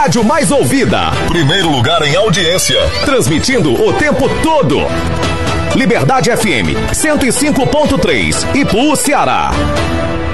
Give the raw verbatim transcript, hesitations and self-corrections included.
rádio mais ouvida. Primeiro lugar em audiência. Transmitindo o tempo todo. Liberdade F M, cento e cinco ponto três, Ipu, Ceará.